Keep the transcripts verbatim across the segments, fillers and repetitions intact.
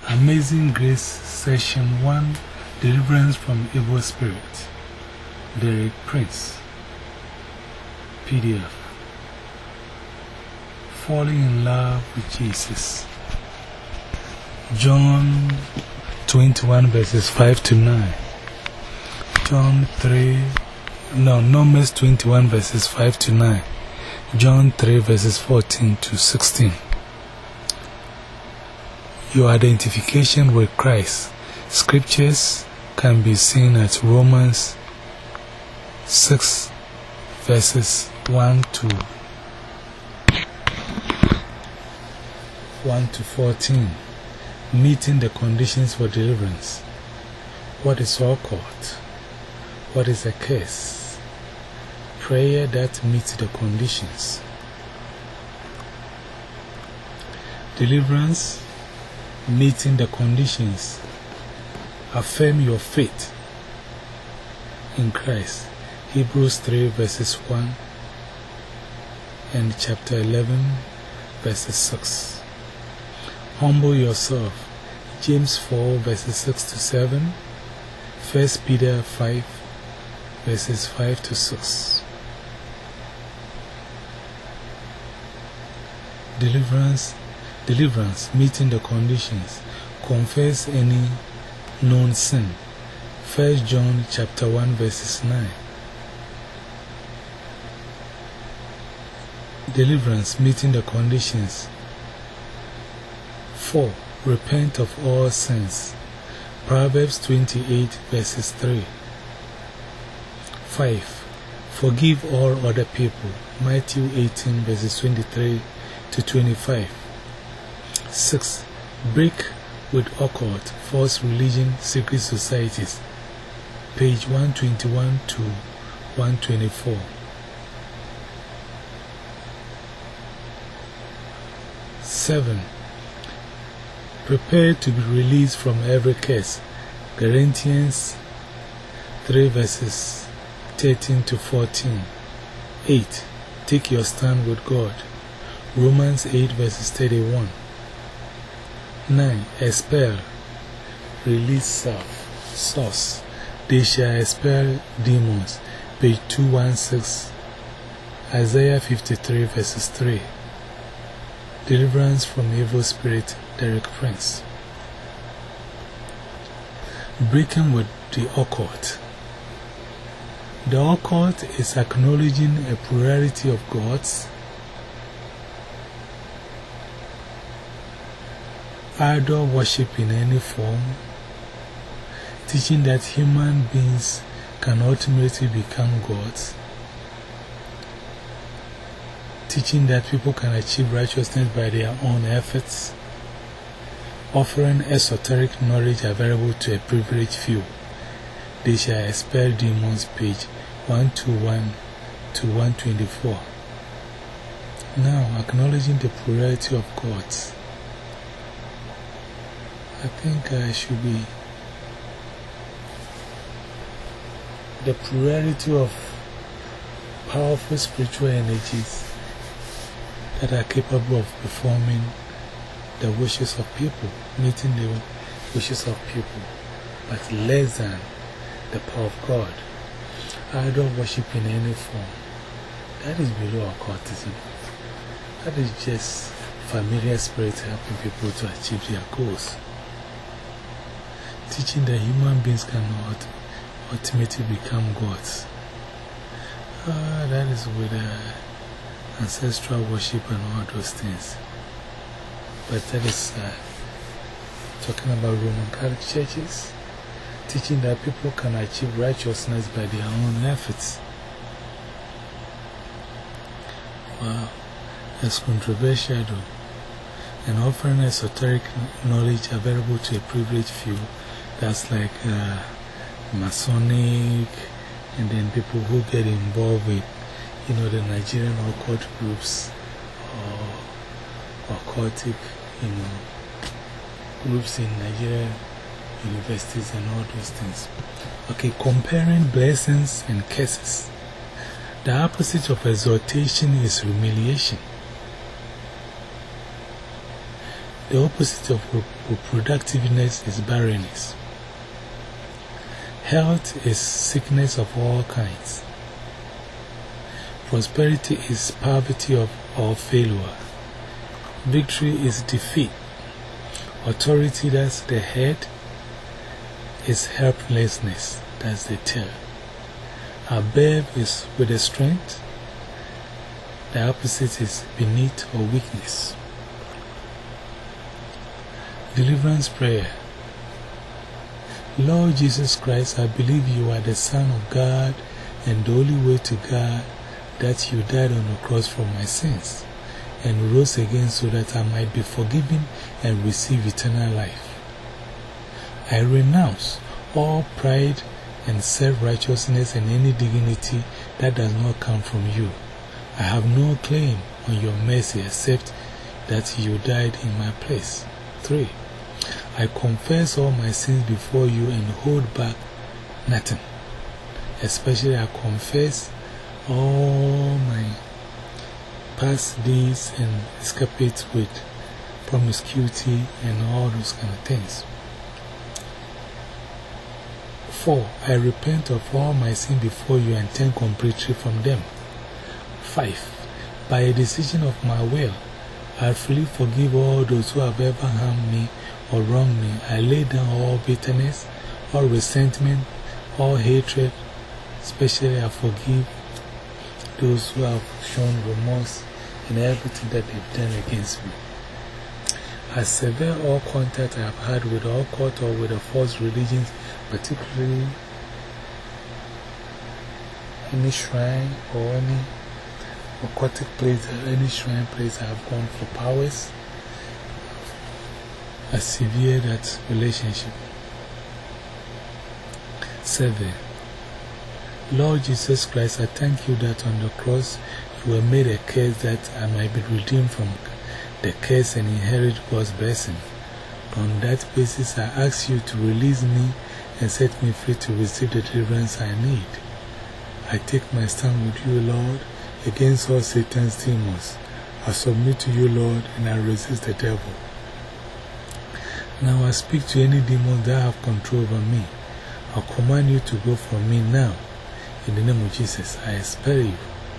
Amazing Grace Session one, Deliverance from Evil Spirit. Derek Prince. P D F. Falling in Love with Jesus. John twenty-one verses five to nine. John three, no, Numbers twenty-one verses five to nine. John three verses fourteen to sixteen. Your identification with Christ. Scriptures can be seen at Romans six verses one to one to fourteen. Meeting the conditions for deliverance. What is occult? What is a curse? Prayer that meets the conditions. Deliverance, meeting the conditions. Affirm your faith in Christ. Hebrews three verses one and chapter eleven verses six. Humble yourself. James four verses six to seven. First Peter five verses five to six. Deliverance, deliverance, meeting the conditions. Confess any known sin. First John chapter one verses nine. Deliverance, meeting the conditions. four. Repent of all sins. Proverbs twenty-eight verses three. five. Forgive all other people. Matthew eighteen verses twenty-three to twenty-five. six. Break with occult, false religion, secret societies. Page one twenty-one to one twenty-four. seven. Prepare to be released from every curse. Corinthians three verses thirteen to fourteen. eight. Take your stand with God. Romans eight verses thirty-one. nine. Expel. Release self. Source. They shall expel demons. Page two sixteen. Isaiah fifty-three verses three. Deliverance from evil spirit. Derek Prince. Breaking with the occult. The occult is acknowledging a plurality of gods, idol worship in any form, teaching that human beings can ultimately become gods, teaching that people can achieve righteousness by their own efforts, offering esoteric knowledge available to a privileged few. They shall expel demons. Page one twenty-one to one twenty-four. Now, acknowledging the plurality of gods. I think I should be the plurality of powerful spiritual energies that are capable of performing the wishes of people, meeting the wishes of people, but less than the power of God. Idol worship in any form. That is below occultism. That is just familiar spirits helping people to achieve their goals. Teaching that human beings cannot ultimately become gods. Ah, that is with uh, ancestral worship and all those things. But that is uh, talking about Roman Catholic churches, teaching that people can achieve righteousness by their own efforts. Wow, that's controversial though. And offering esoteric knowledge available to a privileged few, that's like uh, Masonic, and then people who get involved with, you know, the Nigerian occult groups or occultic, you know, groups in Nigerian universities and all those things. Okay, comparing blessings and curses. The opposite of exaltation is humiliation. The opposite of reproductiveness is barrenness. Health is sickness of all kinds. Prosperity is poverty of, or failure. Victory is defeat. Authority, that's the head, is helplessness, that's the tail. Above is with the strength. The opposite is beneath or weakness. Deliverance prayer. Lord Jesus Christ, I believe you are the Son of God and the only way to God, that you died on the cross for my sins and rose again so that I might be forgiven and receive eternal life. I renounce all pride and self-righteousness and any dignity that does not come from you. I have no claim on your mercy except that you died in my place. three. I confess all my sins before you and hold back nothing. Especially I confess all my past deeds and escapades with promiscuity and all those kind of things. four. I repent of all my sins before you and turn completely from them. five. By a decision of my will, I freely forgive all those who have ever harmed me or wronged me. I lay down all bitterness, all resentment, all hatred. Especially I forgive those who have shown remorse in everything that they've done against me. I sever all contact I have had with all cult or with the false religions, particularly any shrine or any aquatic place, any shrine place I have gone for powers. I sever that relationship. seven. Lord Jesus Christ, I thank you that on the cross you were made a curse that I might be redeemed from the curse and inherit God's blessing. On that basis, I ask you to release me and set me free to receive the deliverance I need. I take my stand with you, Lord, against all Satan's demons. I submit to you, Lord, and I resist the devil. Now I speak to any demons that have control over me. I command you to go from me now. In the name of Jesus, I expel you.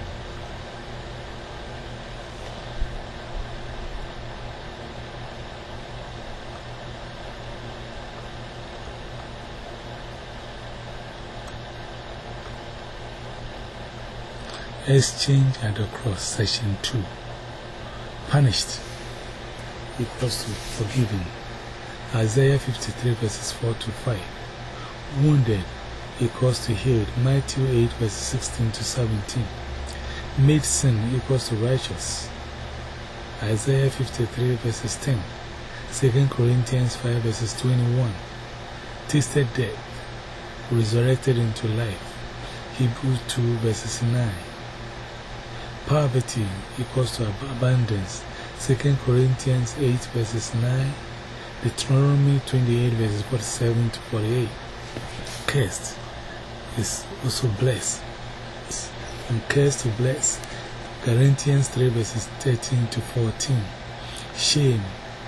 Exchange at the cross, section two. Punished equals to forgiven. Isaiah fifty-three, verses four to five. Wounded equals to healed. Matthew eight, verses sixteen to seventeen. Made sin equals to righteous. Isaiah fifty-three, verses ten. Second Corinthians five, verses twenty-one. Tasted death, resurrected into life. Hebrews two, verses nine. Poverty equals to abundance. Second Corinthians eight, verses nine. Deuteronomy twenty-eight, verses forty-seven to forty-eight. Cursed is also blessed. From cursed to blessed. Galatians three, verses thirteen to fourteen. Shame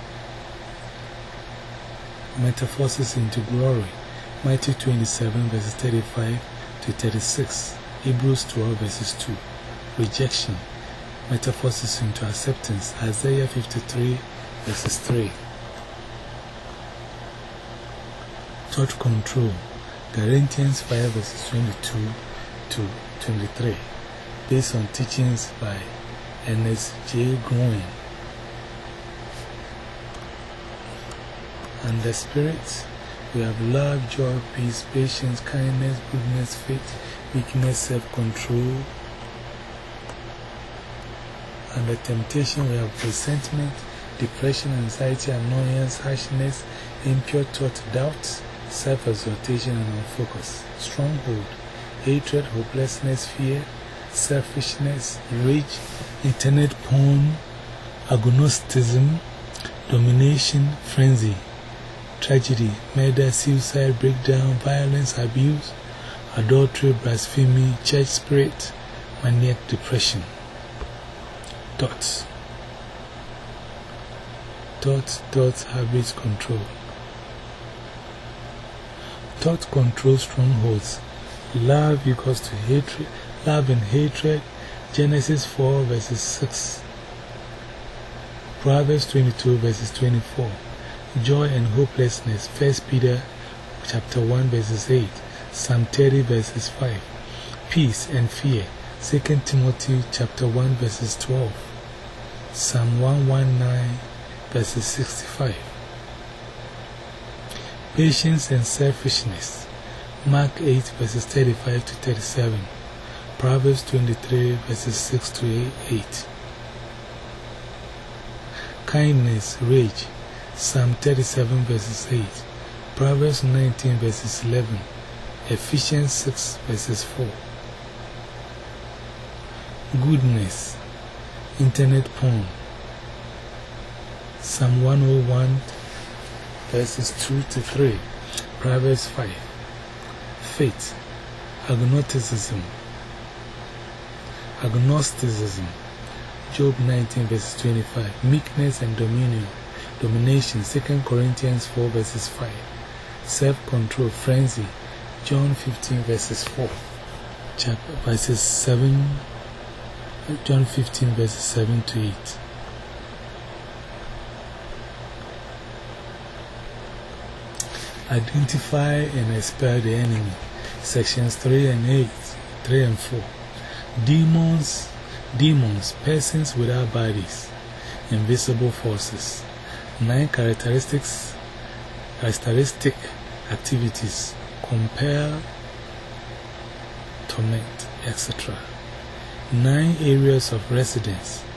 metamorphosis into glory. Matthew twenty-seven, verses thirty-five to thirty-six. Hebrews twelve, verses two. Rejection metamorphosis into acceptance. Isaiah fifty-three, verses three. Thought control. Galatians five, verses twenty-two to twenty-three. Based on teachings by Ernest J. Gruen. And the Spirit, we have love, joy, peace, patience, kindness, goodness, faith, meekness, self-control. And the temptation, we have resentment, depression, anxiety, annoyance, harshness, impure thought, doubts, self-exaltation, and unfocus. Stronghold, hatred, hopelessness, fear, selfishness, rage, internet porn, agnosticism, domination, frenzy, tragedy, murder, suicide, breakdown, violence, abuse, adultery, blasphemy, church spirit, maniac, depression. Thoughts. Thought, thought, habit control. Thought control strongholds. Love equals to hatred. Love and hatred. Genesis four verses six. Proverbs twenty-two verses twenty-four. Joy and hopelessness. First Peter chapter one verses eight. Psalm thirty verses five. Peace and fear. Second Timothy chapter one verses twelve. Psalm one nineteen verses sixty-five. Patience and selfishness. Mark eight verses thirty-five to thirty-seven. Proverbs twenty-three verses six to eight. Kindness, rage. Psalm thirty-seven verses eight. Proverbs nineteen verses eleven. Ephesians six verses four. Goodness. Internet porn. Psalm one oh one verses two to three. Proverbs five. Faith. Agnosticism. Agnosticism. Job nineteen verses twenty-five. Meekness and dominion. Domination. Second Corinthians four verses five. Self-control. Frenzy. John fifteen verses four. Chapter verses seven. John fifteen verses seven to eight. Identify and expel the enemy. Sections three and eight, three and four. Demons, demons, persons without bodies, invisible forces. Nine characteristics, characteristic activities, compare, torment, et cetera. Nine areas of residence.